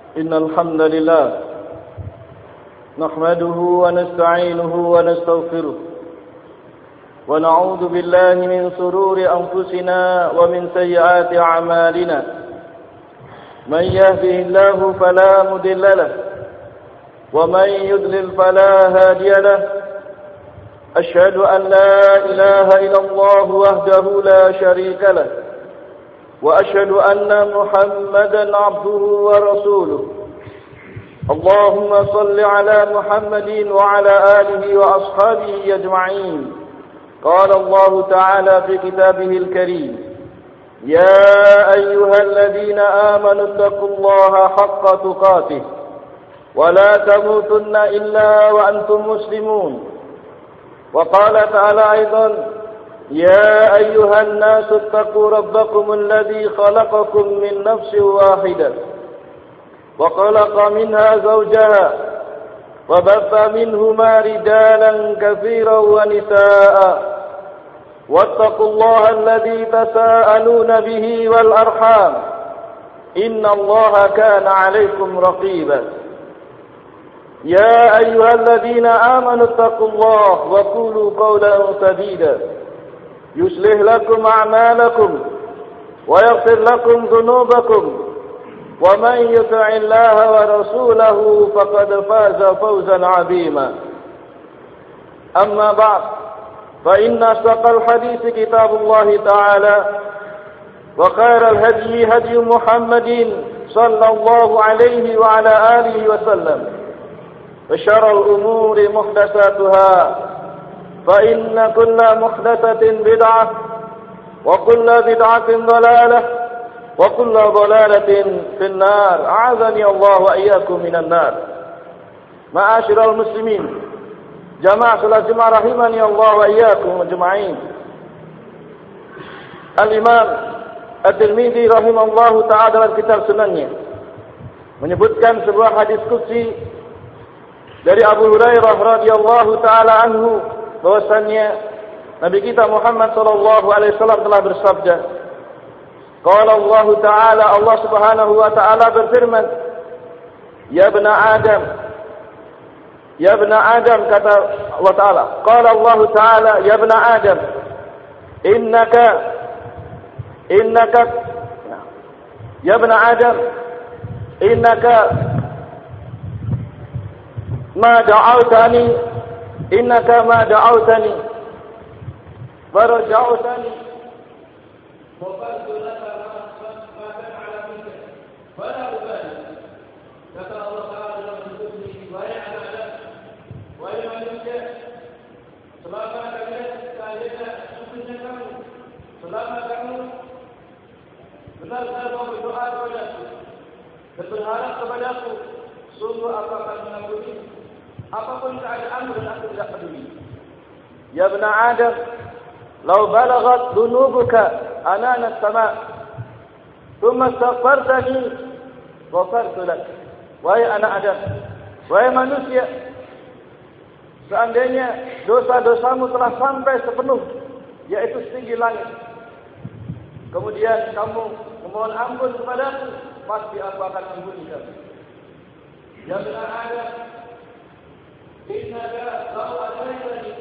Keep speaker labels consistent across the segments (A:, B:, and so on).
A: إن الحمد لله نحمده ونستعينه ونستغفره ونعوذ بالله من شرور أنفسنا ومن سيئات أعمالنا. من يهده الله فلا مضل له ومن يضلل فلا هادي له. أشهد أن لا إله إلا الله وحده لا شريك له وأشهد أن محمدا عبده ورسوله. اللهم صل على محمد وعلى آله وأصحابه أجمعين. قال الله تعالى في كتابه الكريم: يا أيها الذين آمنوا اتقوا الله حق تقاته ولا تموتن إلا وأنتم مسلمون. وقال تعالى أيضا: يا أيها الناس اتقوا ربكم الذي خلقكم من نفس واحدة وخلق منها زوجها وبث منهما رجالا كثيرا ونساء واتقوا الله الذي تساءلون به والأرحام إن الله كان عليكم رقيبا. يا أيها الذين آمنوا اتقوا الله وقولوا قولا سديدا يصلح لكم أعمالكم ويغفر لكم ذنوبكم ومن يطع الله ورسوله فقد فاز فوزا عظيما. أما بعد، فإن أصدق الحديث كتاب الله تعالى وخير الهدي هدي محمد صلى الله عليه وعلى آله وسلم وشر الأمور محدثاتها فإن كل محدثة بدعة وكل بدعة ضلالة وكل ضلالة في النار. أعاذني الله وإياكم من النار. معاشر المسلمين جماعة صلاة جمعة رحمني الله وإياكم أجمعين. Al-Imam At-Tirmidzi rahimahullahu ta'ala dalam kitab sunannya menyebutkan sebuah hadis qudsi dari Abu Hurairah radhiyallahu ta'ala anhu bahwasannya Nabi kita Muhammad sallallahu alaihi wasallam telah bersabda, qala Allah ta'ala, Allah Subhanahu wa ta'ala berfirman, ya ibna Adam, kata Allah ta'ala, qala Allah ta'ala, ya ibna Adam, innaka ya ibna Adam innaka ma da'awtani farja'tani wa qultu laka ma ta'ala bika fala ubali. Kata Allah Ta'ala dalam firman-Nya, wahai anak Adam, wahai manusia, selama kalian sungguhnya kamu, selama kamu benar-benar mau berdoa kepadaku dan berharap kepadaku, sungguh aku akan mengampuni apapun keadaanmu dan aku tidak peduli. Ya ibna Adam, law balaghat dhunubuka anana as-sama' thumma astaghfartani ghafartu lak. Wahai anak Adam, wahai manusia, seandainya dosa-dosamu telah sampai sepenuh, yaitu setinggi langit, kemudian kamu memohon ampun kepadaku, pasti aku akan ampuni kamu. Ya ibna Adam, innaka law ataitani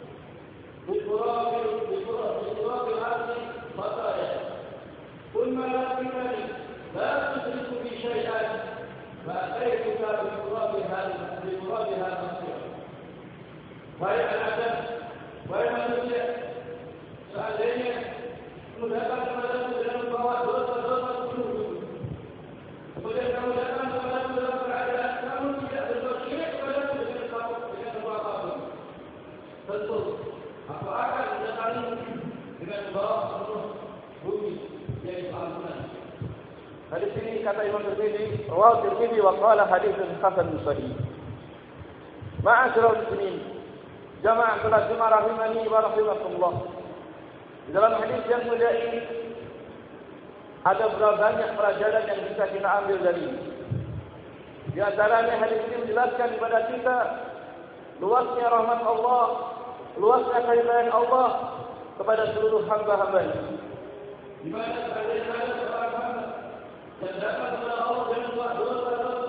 A: بتراب الأرض خطايا ثم لقيتني لا تشرك بي شيئا فأتيتك بترابها مغفرة. Wahai anak Adam, wahai manusia, seandainya kamu datang kepadaku dengan membawa dosa-dosa dulu, kemudian kamu datang kepadaku dalam keadaan kamu tidak berbuat syirik kepadaku dengan apa-apa, tentu aku akan mendatangi dengan membawa seluruh bumi yaitu ampunan. Hadis ini kata Imam Tirmidzi, rawahu Tirmidzi wa qala haditsun hasanun sahih. Ma'asyiral muslimin, jamaah salat Jumat rahimani wa rahimakumullah. Di dalam hadis yang mulia ini ada berapa banyak pelajaran yang bisa kita ambil dari ini. Di antaranya hadis ini menjelaskan kepada kita luasnya rahmat Allah, luasnya kasih Allah kepada seluruh hamba-hambanya. Di mana seandainya ada seorang hamba yang datang kepada Allah dengan buat dosa-dosa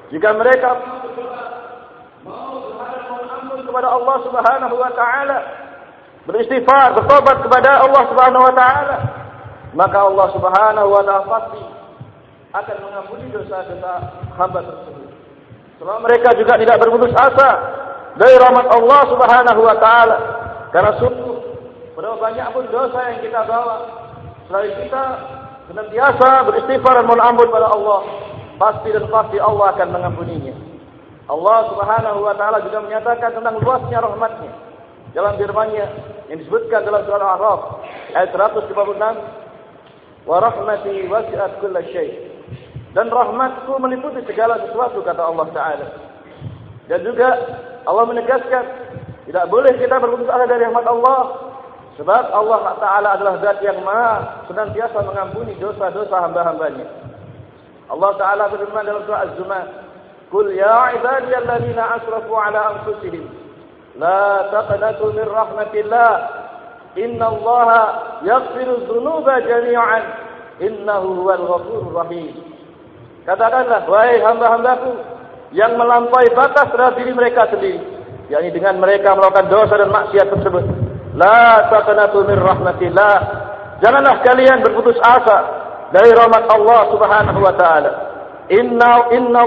B: Jika mereka mau berhadap ampun kepada Allah Subhanahu wa taala, beristighfar, bertobat kepada Allah Subhanahu wa taala, maka Allah Subhanahu wa taala pasti akan mengampuni dosa-dosa hamba tersebut. Selama mereka juga tidak berputus asa dari rahmat Allah Subhanahu wa taala, karena sungguh berapa banyak pun dosa yang kita bawa, selain kita senantiasa beristighfar dan mohon ampun kepada Allah, pasti dan pasti Allah akan mengampuninya. Allah Subhanahu wa taala juga menyatakan tentang luasnya rahmat-Nya dalam firman-Nya yang disebutkan dalam surah Al-A'raf ayat 156, "Wa rahmati wasi'at kulla syai'." Dan rahmatku meliputi segala sesuatu, kata Allah Taala. Dan juga Allah menegaskan tidak boleh kita berputus asa dari rahmat Allah, sebab Allah Taala adalah zat yang maha senantiasa mengampuni dosa-dosa hamba-hambanya. Allah Taala berfirman dalam surah Az-Zumar, "Qul ya ibadiyalladzina asrafu ala anfusihim la taqnatu min rahmatillah innallaha yaghfiru dzunuba jami'an innahu huwal ghafurur rahim." Katakanlah, wahai hamba-hambaku yang melampaui batas terhadap diri mereka sendiri, yakni dengan mereka melakukan dosa dan maksiat tersebut, la taqnatu min rahmatillah, janganlah kalian berputus asa dari rahmat Allah Subhanahu wa taala. Inna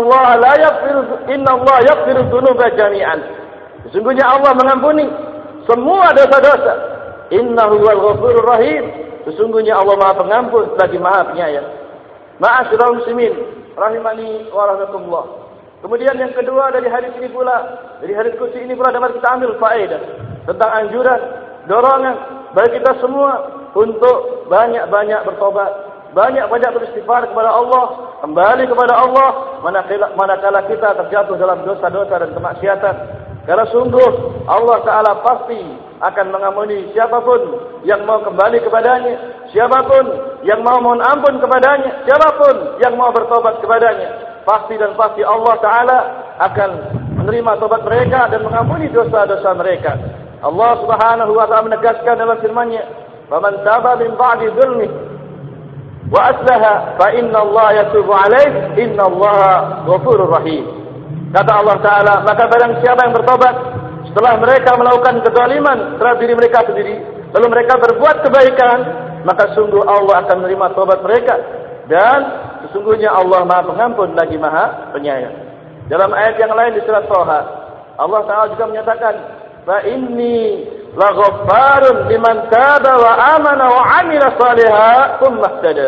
B: Allah yaghfiru dzunuba jami'an. Sesungguhnya Allah mengampuni semua dosa-dosa. Innahu huwal ghafurur rahim. Sesungguhnya Allah Maha Pengampun lagi Maha Penyayang. Ma'asyiral muslimin rahimani wa rahimakumullah. Kemudian yang kedua dari hadis ini pula, dari hadis qudsi ini pula dapat kita ambil faedah tentang anjuran, dorongan bagi kita semua untuk banyak-banyak bertobat, banyak-banyak beristighfar kepada Allah, kembali kepada Allah manakala kita terjatuh dalam dosa-dosa dan kemaksiatan. Karena sungguh Allah Ta'ala pasti akan mengampuni siapapun yang mau kembali kepadanya, siapapun yang mau mohon ampun kepadanya, siapapun yang mau bertobat kepadanya. Pasti dan pasti Allah Ta'ala akan menerima tobat mereka dan mengampuni dosa-dosa mereka. Allah Subhanahu wa Ta'ala menegaskan dalam firman-Nya, "Faman taba min ba'di dzulmi wa aslaha fa inna Allah yatubu 'alaihi innallaha ghafurur rahim." Kata Allah Ta'ala, maka barang siapa yang bertobat setelah mereka melakukan kezaliman terhadap diri mereka sendiri, lalu mereka berbuat kebaikan, maka sungguh Allah akan menerima tobat mereka, dan sesungguhnya Allah Maha Pengampun lagi Maha Penyayang. Dalam ayat yang lain di surat Thaha, Allah Ta'ala juga menyatakan, "Fa inni laghaffarun liman taba wa amana wa 'amila shalihan tsumma ihtada."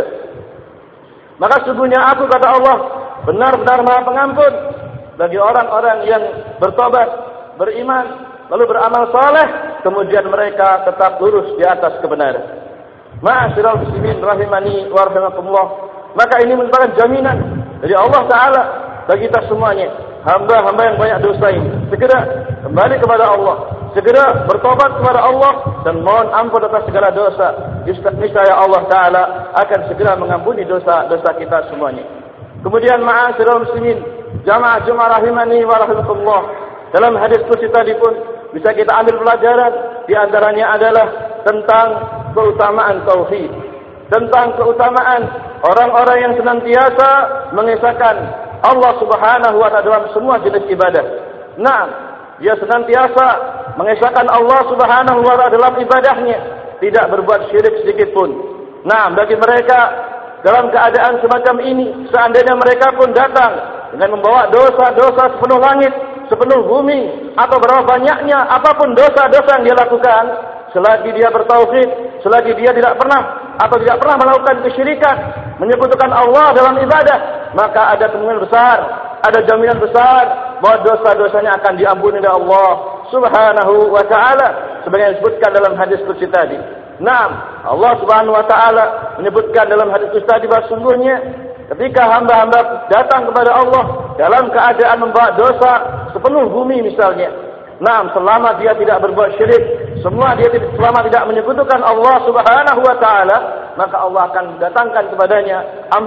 B: Maka sesungguhnya aku, kata Allah, benar-benar Maha Pengampun bagi orang-orang yang bertobat, beriman, lalu beramal saleh, kemudian mereka tetap lurus di atas kebenaran. Ma'asyiral muslimin rahimani wa rahimakumullah. Maka ini merupakan jaminan dari Allah Ta'ala bagi kita semuanya, hamba-hamba yang banyak dosa ini, segera kembali kepada Allah, segera bertobat kepada Allah dan mohon ampun atas segala dosa. Niscaya Allah Ta'ala akan segera mengampuni dosa-dosa kita semuanya. Kemudian ma'asyiral muslimin, jamaah rahimani wa rahimakumullah, dalam hadis qudsi tadi pun bisa kita ambil pelajaran, di antaranya adalah tentang keutamaan tauhid, tentang keutamaan orang-orang yang senantiasa mengesahkan Allah Subhanahu wa Ta'ala dalam semua jenis ibadah. Nah, dia senantiasa mengesahkan Allah Subhanahu wa Ta'ala dalam ibadahnya, tidak berbuat syirik sedikit pun. Nah, bagi mereka dalam keadaan semacam ini, seandainya mereka pun datang dengan membawa dosa-dosa sepenuh langit, sepenuh bumi, atau berapa banyaknya apapun dosa-dosa yang dia lakukan, selagi dia bertauhid, selagi dia tidak pernah melakukan kesyirikan, menyekutukan Allah dalam ibadah, maka ada kemungkinan besar, ada jaminan besar bahwa dosa-dosanya akan diampuni oleh Allah Subhanahu wa Ta'ala, sebagaimana disebutkan dalam hadis qudsi tadi. Nah, Allah Subhanahu wa Ta'ala menyebutkan dalam hadis qudsi tadi bahwa sungguhnya ketika hamba-hamba datang kepada Allah dalam keadaan membawa dosa sepenuh bumi misalnya, nah, selama dia tidak berbuat syirik, selama tidak menyekutukan Allah Subhanahu wa Ta'ala, maka Allah akan datangkan kepadanya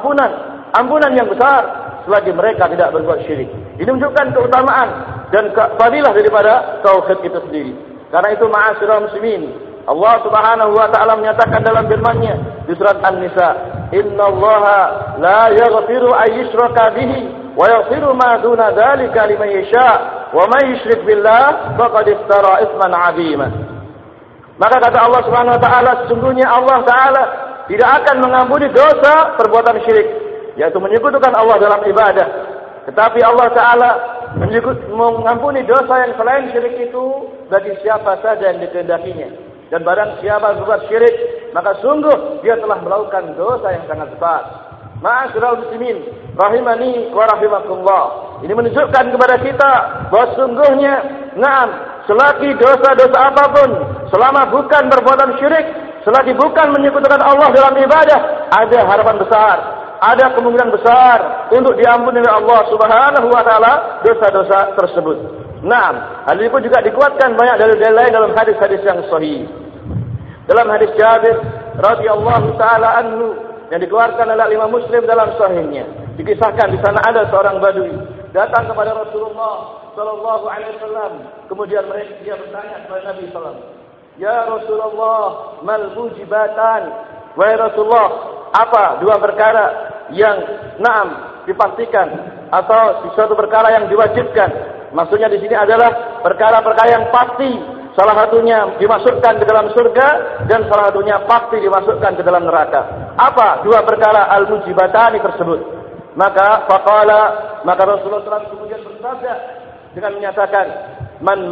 B: ampunan yang besar selagi mereka tidak berbuat syirik. Ini menunjukkan keutamaan dan fadilah daripada tauhid itu sendiri. Karena itu ma'asyiral muslimin, Allah Subhanahu wa Ta'ala menyatakan dalam firman-Nya di surat An-Nisa, "Innallaha la yaghfiru ay yushraka bihi wa yaghfiru ma duna dzalika liman yasha wa may yusyrik billah faqad iftara itsman 'azima. Maka kata Allah Subhanahu wa taala, sesungguhnya Allah taala tidak akan mengampuni dosa perbuatan syirik, yaitu menyekutukan Allah dalam ibadah. Tetapi Allah taala mengampuni dosa yang selain syirik itu bagi siapa saja yang dikehendakinya. Dan barang siapa berbuat syirik, maka sungguh dia telah melakukan dosa yang sangat besar. Ma'asyiral muslimin rahimani wa rahimakumullah. Ini menunjukkan kepada kita bahwa sungguhnya selagi dosa-dosa apapun, selama bukan perbuatan syirik, selagi bukan menyekutukan Allah dalam ibadah, ada harapan besar, ada kemungkinan besar untuk diampuni oleh Allah Subhanahu wa taala dosa-dosa tersebut. Hal ini pun juga dikuatkan banyak dalil-dalil lain dalam hadis-hadis yang sahih. Dalam hadis Jabir radhiyallahu taala anhu yang dikeluarkan oleh Imam Muslim dalam sahihnya, dikisahkan di sana ada seorang badui datang kepada Rasulullah sallallahu alaihi wasallam. Kemudian dia bertanya kepada Nabi sallallahu alaihi wasallam, "Ya Rasulullah, mal mujibatan?" Wahai Rasulullah, apa dua perkara yang dipastikan atau sesuatu perkara yang diwajibkan? Maksudnya di sini adalah perkara-perkara yang pasti, salah satunya dimasukkan ke dalam surga dan salah satunya pasti dimasukkan ke dalam neraka. Apa dua perkara al-mujibatani tersebut? Maka Rasulullah SAW kemudian bersabda dengan menyatakan, man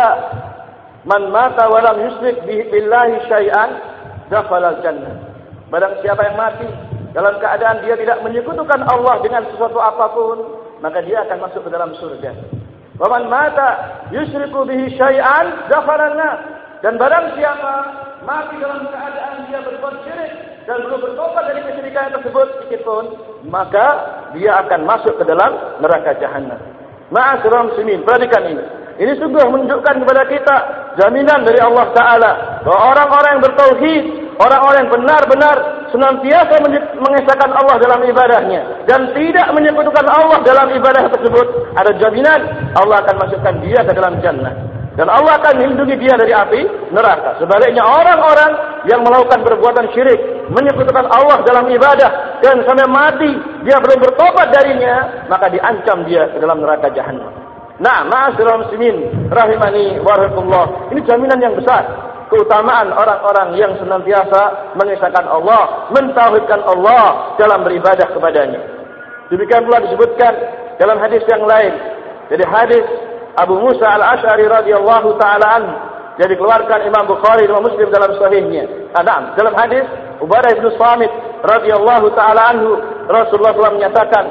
B: mata wa lam yusyrik billahi syai'an dakhala al-jannah. Barang siapa yang mati dalam keadaan dia tidak menyekutukan Allah dengan sesuatu apapun, maka dia akan masuk ke dalam surga. Wa man mata yusyriku bihi syai'an dakhala an-nar. Dan barang siapa mati dalam keadaan dia berbuat syirik dan belum bertobat dari kesyirikan tersebut sedikit pun, maka dia akan masuk ke dalam neraka jahanam. Ma'asyiral muslimin, perhatikan ini. Ini sungguh menunjukkan kepada kita jaminan dari Allah Ta'ala bahwa orang-orang yang bertauhid, orang-orang yang benar-benar senantiasa mengesahkan Allah dalam ibadahnya dan tidak menyekutukan Allah dalam ibadah tersebut, ada jaminan Allah akan masukkan dia ke dalam jannah. Dan Allah akan melindungi dia dari api neraka. Sebaliknya orang-orang yang melakukan perbuatan syirik, menyekutukan Allah dalam ibadah dan sampai mati dia belum bertobat darinya, maka diancam dia ke dalam neraka jahannam. Ma'asyiral muslimin rahimani wa rahimakumullah. Ini jaminan yang besar, keutamaan orang-orang yang senantiasa mengesahkan Allah, mentauhidkan Allah dalam beribadah kepadanya. Demikian pula disebutkan dalam hadis yang lain, jadi hadis Abu Musa al-Ash'ari radhiyallahu ta'ala anhu, jadi dikeluarkan Imam Bukhari dan Muslim dalam sahihnya. Dalam hadis Ubadah bin Samit radhiyallahu ta'ala anhu, Rasulullah SAW menyatakan,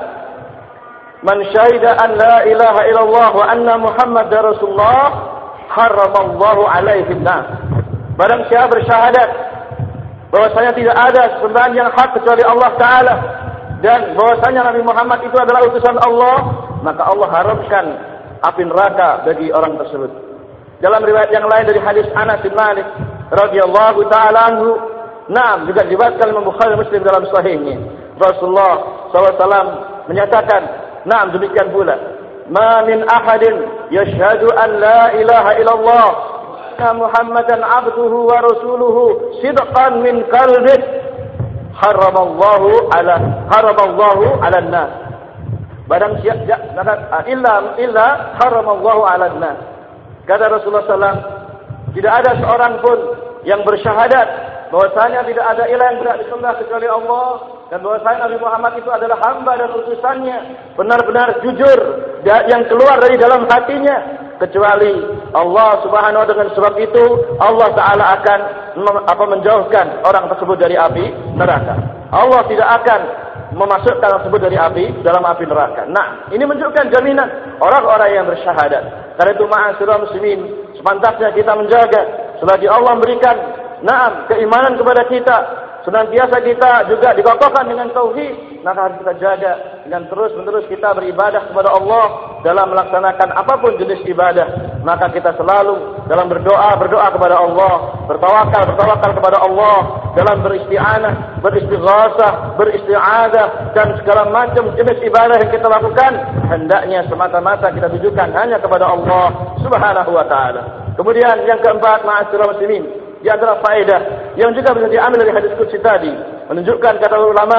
B: man syahida an la ilaha illallah wa anna Muhammadar Rasulullah haramallahu alaihi an-nar. Barang siapa bersyahadat bahwasanya tidak ada sembahan yang hak kecuali Allah Ta'ala dan bahwasanya Nabi Muhammad itu adalah utusan Allah, maka Allah haramkan api neraka bagi orang tersebut. Dalam riwayat yang lain dari hadis Anas bin Malik radhiyallahu ta'ala anhu, juga diriwayatkan Imam Bukhari Muslim dalam sahihnya, Rasulullah SAW menyatakan, demikian pula, ma min ahadin yashhadu an la ilaha illallah Muhammadan abduhu wa rasuluhu sidqan min qalbih haramallahu ala an-nar. Barang siapa illa haramallahu 'alan nas. Kata Rasulullah SAW, tidak ada seorang pun yang bersyahadat bahwasanya tidak ada ilah yang berhak disembah kecuali Allah dan bahwasanya Nabi Muhammad itu adalah hamba dan utusannya, benar-benar jujur yang keluar dari dalam hatinya, kecuali Allah Subhanahu wa taala. Dengan sebab itu Allah Taala akan menjauhkan orang tersebut dari api neraka. Allah tidak akan memasukkan tersebut dari dalam api neraka. Ini menunjukkan jaminan orang-orang yang bersyahadat. Karena itu ma'asyiral muslimin, sepantasnya kita menjaga selagi Allah memberikan keimanan kepada kita, senantiasa kita juga dikokohkan dengan tauhid, maka harus kita jaga dengan terus-menerus kita beribadah kepada Allah dalam melaksanakan apapun jenis ibadah. Maka kita selalu dalam berdoa kepada Allah, bertawakal kepada Allah, dalam beristi'anah, beristighatsah, beristi'adzah dan segala macam jenis ibadah yang kita lakukan hendaknya semata-mata kita tujukan hanya kepada Allah Subhanahu wa taala. Kemudian yang keempat, ma'asyiral muslimin, di antara faedah yang juga bisa diambil dari hadis qudsi tadi, menunjukkan kata ulama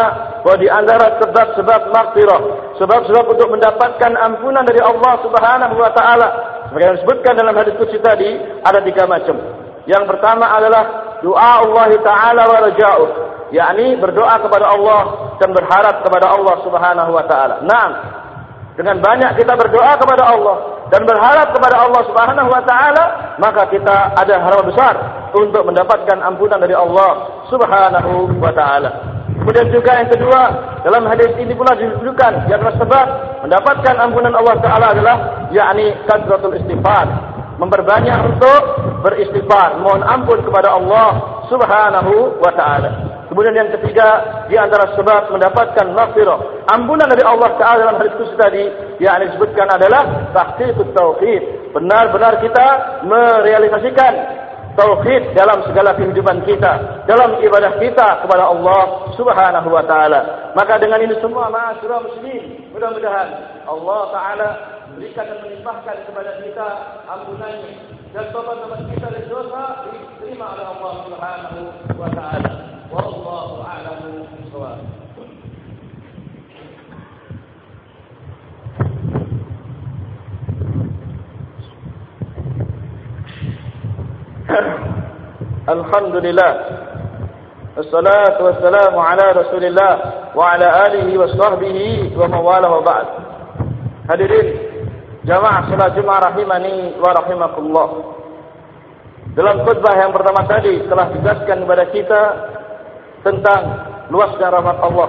B: bahwa di antara sebab-sebab maghfirah, sebab-sebab untuk mendapatkan ampunan dari Allah Subhanahu wa taala, seperti yang disebutkan dalam hadis qudsi tadi, ada 3 macam. Yang pertama adalah doa Allah taala wa raja'uh, yakni berdoa kepada Allah dan berharap kepada Allah Subhanahu wa taala. Naam, dengan banyak kita berdoa kepada Allah dan berharap kepada Allah Subhanahu wa taala, maka kita ada harapan besar untuk mendapatkan ampunan dari Allah Subhanahu wa taala. Kemudian juga yang kedua, dalam hadis ini pula disebutkan yang sebab mendapatkan ampunan Allah taala adalah yakni katsratul istighfar, memperbanyak untuk beristighfar, mohon ampun kepada Allah Subhanahu wa taala. Kemudian yang ketiga, di antara sebab mendapatkan maghfirah, ampunan dari Allah taala dalam hadis qudsi tadi yang disebutkan adalah tahqiqut tauhid, benar-benar kita merealisasikan tauhid dalam segala kehidupan kita, dalam ibadah kita kepada Allah Subhanahu wa taala. Maka dengan ini semua ma'asyiral muslimin, mudah-mudahan Allah taala berikan dan melimpahkan kepada kita ampunannya dan tobat-tobat kita dari dosa diterima oleh Allah Subhanahu wa taala. Wallahu a'lamu bishawab. Alhamdulillah, wassalatu wassalamu ala Rasulillah wa ala alihi wa sahbihi wa mawala wa ba'd. Hadirin jamaah salat Jumat rahimani wa rahimakumullah. Dalam khutbah yang pertama tadi telah dijelaskan kepada kita tentang luasnya rahmat Allah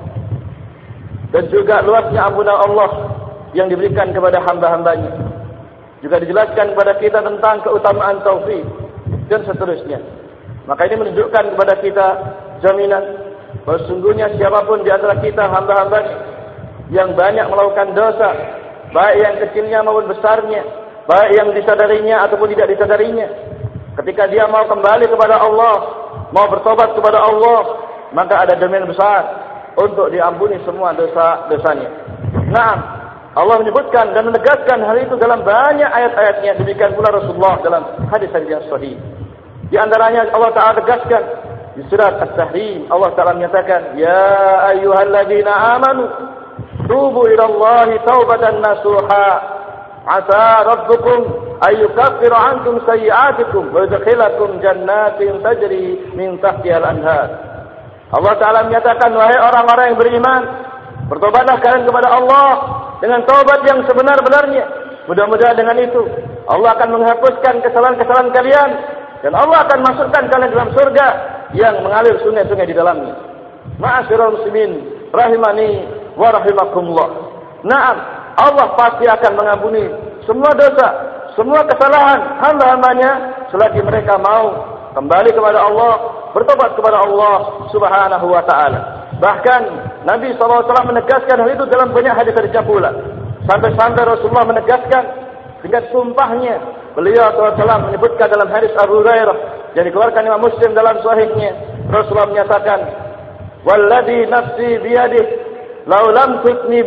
B: dan juga luasnya ampunan Allah yang diberikan kepada hamba-hambanya. Juga dijelaskan kepada kita tentang keutamaan taufik dan seterusnya. Maka ini menunjukkan kepada kita jaminan bahawa sungguhnya siapapun di antara kita hamba-hambanya yang banyak melakukan dosa, baik yang kecilnya maupun besarnya, baik yang disadarinya ataupun tidak disadarinya, ketika dia mau kembali kepada Allah, mau bertobat kepada Allah, maka ada jaminan besar untuk diampuni semua dosa-dosanya. Naam, Allah menyebutkan dan menegaskan hal itu dalam banyak ayat-ayatnya. Demikian pula Rasulullah dalam hadis-hadis yang sahih. Di antaranya Allah Ta'ala tegaskan di surat At-Tahrim, Allah Ta'ala menyatakan, Ya ayyuhalladzina amanu tubu ilallahi taubatan nasuha asa rabbukum ayyukaffira ankum sayyi'atikum wa yudkhilakum jannatin tajri min tahtihal anhar. Allah Ta'ala menyatakan, wahai orang-orang yang beriman, bertobatlah kalian kepada Allah dengan taubat yang sebenar-benarnya. Mudah-mudahan dengan itu Allah akan menghapuskan kesalahan-kesalahan kalian dan Allah akan masukkan kalian dalam surga yang mengalir sungai-sungai di dalamnya. Ma'asyiral muslimin rahimani wa rahimakumullah. Naam, Allah pasti akan mengampuni semua dosa, semua kesalahan hamba-hambanya selagi mereka mau kembali kepada Allah, bertobat kepada Allah Subhanahu wa taala. Bahkan Nabi SAW menegaskan hal itu dalam banyak hadis-hadis pula. Sampai-sampai Rasulullah menegaskan dengan sumpahnya. Beliau SAW menyebutkan dalam hadis Abu Hurairah yang dikeluarkan Imam Muslim dalam sahihnya. Rasulullah menyatakan, Walladhi nafsi biyadih, Lau lam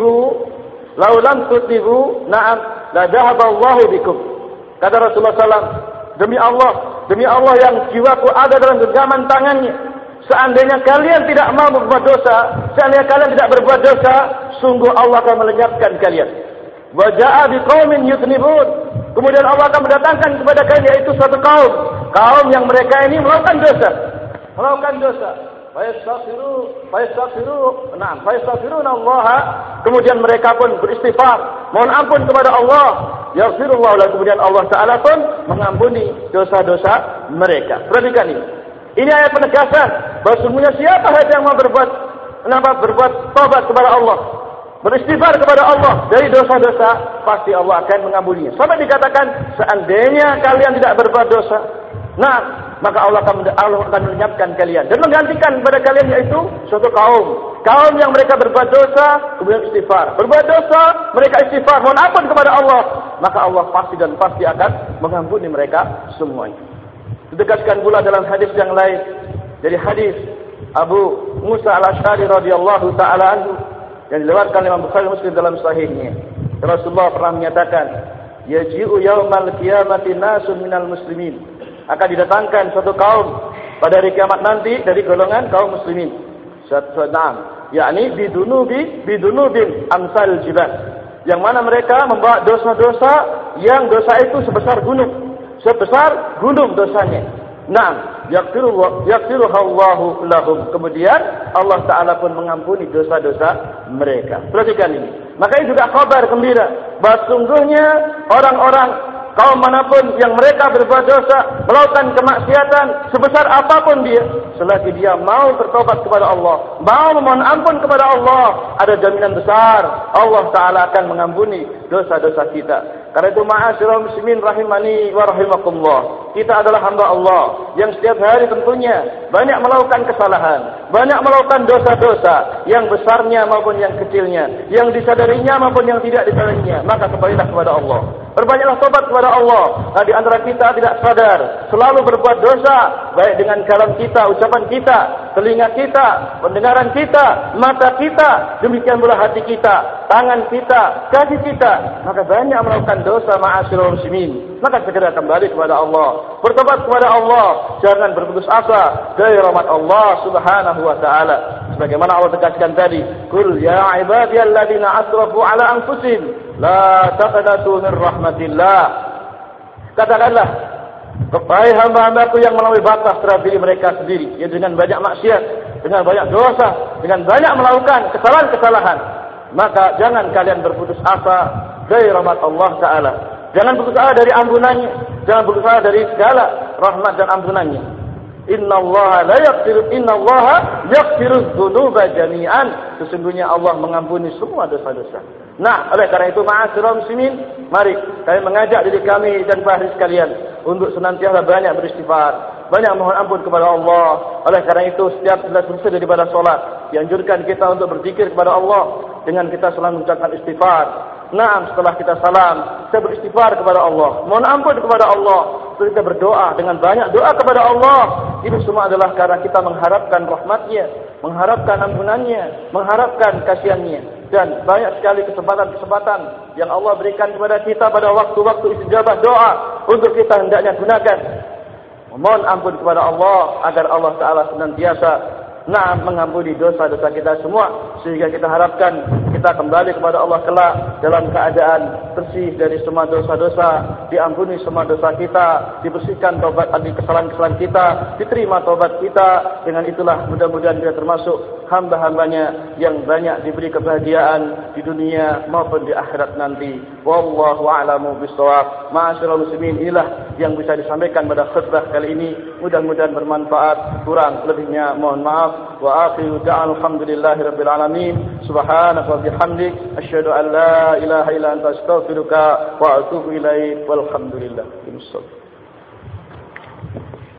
B: tutnibu, na'am, la dhahaba Allahu bikum. Kata Rasulullah SAW, demi Allah yang jiwaku ada dalam genggaman tangannya, seandainya kalian tidak mau berbuat dosa, seandainya kalian tidak berbuat dosa, sungguh Allah akan melenyapkan kalian. Wa ja'a biqaumin yutnibun. Kemudian Allah akan mendatangkan kepada kalian yaitu suatu kaum yang mereka ini melakukan dosa. Fayastaghfiruna Allah. Kemudian mereka pun beristighfar, mohon ampun kepada Allah. Yaghfirullahu lahum. Kemudian Allah Taala pun mengampuni dosa-dosa mereka. Perhatikan ini. Ini ayat penegasan bahawa sesungguhnya siapa saja yang mau berbuat taubat kepada Allah, beristighfar kepada Allah dari dosa-dosa, pasti Allah akan mengampuninya. Sampai dikatakan, seandainya kalian tidak berbuat dosa, maka Allah akan melenyapkan kalian dan menggantikan kepada kalian yaitu suatu kaum yang mereka berbuat dosa kemudian istighfar, berbuat dosa mereka istighfar, mohon ampun kepada Allah, maka Allah pasti akan mengampuni mereka semuanya. Ditegaskan pula dalam hadis yang lain dari hadis Abu Musa al-Asy'ari radhiyallahu taala anhu yang diriwayatkan Imam Bukhari Muslim dalam sahihnya. Rasulullah pernah menyatakan, yaji'u yaumal qiyamati nasun minal muslimin. Akan didatangkan suatu kaum pada hari kiamat nanti dari golongan kaum muslimin. yakni bidunubin amsal jibal, yang mana mereka membawa dosa-dosa yang dosa itu sebesar gunung dosanya. Yaghfiruhallahu lahum. Kemudian Allah Ta'ala pun mengampuni dosa-dosa mereka. Perhatikan ini. Maka ini juga kabar gembira bahwa sungguhnya orang-orang kaum manapun yang mereka berbuat dosa, melakukan kemaksiatan sebesar apapun dia, selagi dia mau bertobat kepada Allah, mau memohon ampun kepada Allah, ada jaminan besar Allah Ta'ala akan mengampuni dosa-dosa kita. Karena itu ma'asyiral muslimin rahimani wa rahimakumullah, kita adalah hamba Allah yang setiap hari tentunya banyak melakukan kesalahan, banyak melakukan dosa-dosa, yang besarnya maupun yang kecilnya, yang disadarinya maupun yang tidak disadarinya. Maka kembalilah kepada Allah, berbanyaklah tobat kepada Allah. Nah, di antara kita tidak sadar, selalu berbuat dosa, baik dengan kalam kita, ucapan kita, telinga kita, pendengaran kita, mata kita, demikian pula hati kita, tangan kita, kaki kita. Maka banyak melakukan dosa, ma'asyiral muslimin. Maka segera kembali kepada Allah, bertobat kepada Allah, jangan berputus asa dari rahmat Allah Subhanahu wa Ta'ala. Sebagaimana Allah tegaskan tadi, "Qul ya ibadiyalladzina asrafu ala anfusihim la taqnatu min rahmatillah." Katakanlah, wahai hamba-hambaku yang melampaui batas terhadap diri mereka sendiri, yaitu dengan banyak maksiat, dengan banyak dosa, dengan banyak melakukan kesalahan-kesalahan, maka jangan kalian berputus asa dari rahmat Allah Ta'ala. Jangan putus asa dari ampunannya, jangan putus asa dari segala rahmat dan ampunannya. Innallaha yaghfiru dzunuba jami'an. Sesungguhnya Allah mengampuni semua dosa-dosa. Nah, oleh karena itu ma'asyiral muslimin, mari kami mengajak diri kami dan para sekalian untuk senantiasa banyak beristighfar, banyak mohon ampun kepada Allah. Oleh karena itu setiap selesai daripada solat, dianjurkan kita untuk berzikir kepada Allah dengan kita selalu mengucapkan istighfar. Nah, setelah kita salam, kita beristighfar kepada Allah, mohon ampun kepada Allah, kita berdoa dengan banyak doa kepada Allah. Ini semua adalah karena kita mengharapkan rahmat-Nya, mengharapkan ampunannya, mengharapkan kasihan-Nya. Dan banyak sekali kesempatan-kesempatan yang Allah berikan kepada kita pada waktu-waktu istijabah doa untuk kita hendaknya gunakan. Mohon ampun kepada Allah agar Allah Ta'ala senantiasa mengampuni dosa-dosa kita semua, sehingga kita harapkan kita kembali kepada Allah kelak dalam keadaan bersih dari semua dosa-dosa, diampuni semua dosa kita, dibersihkan taubat dari kesalahan-kesalahan kita, diterima taubat kita. Dengan itulah mudah-mudahan kita termasuk hamba-hambanya yang banyak diberi kebahagiaan di dunia maupun di akhirat nanti. Wallahu a'lamu bishawab. Ma'asyiral muslimin, inilah yang bisa disampaikan pada khutbah kali ini. Mudah-mudahan bermanfaat. Kurang lebihnya mohon maaf. Wa akhiru da'an alhamdulillahi rabbil alamin. Subhanaka wa bihamdik asyhadu an la ilaha illa anta astaghfiruka wa atubu ilaik. Walhamdulillah.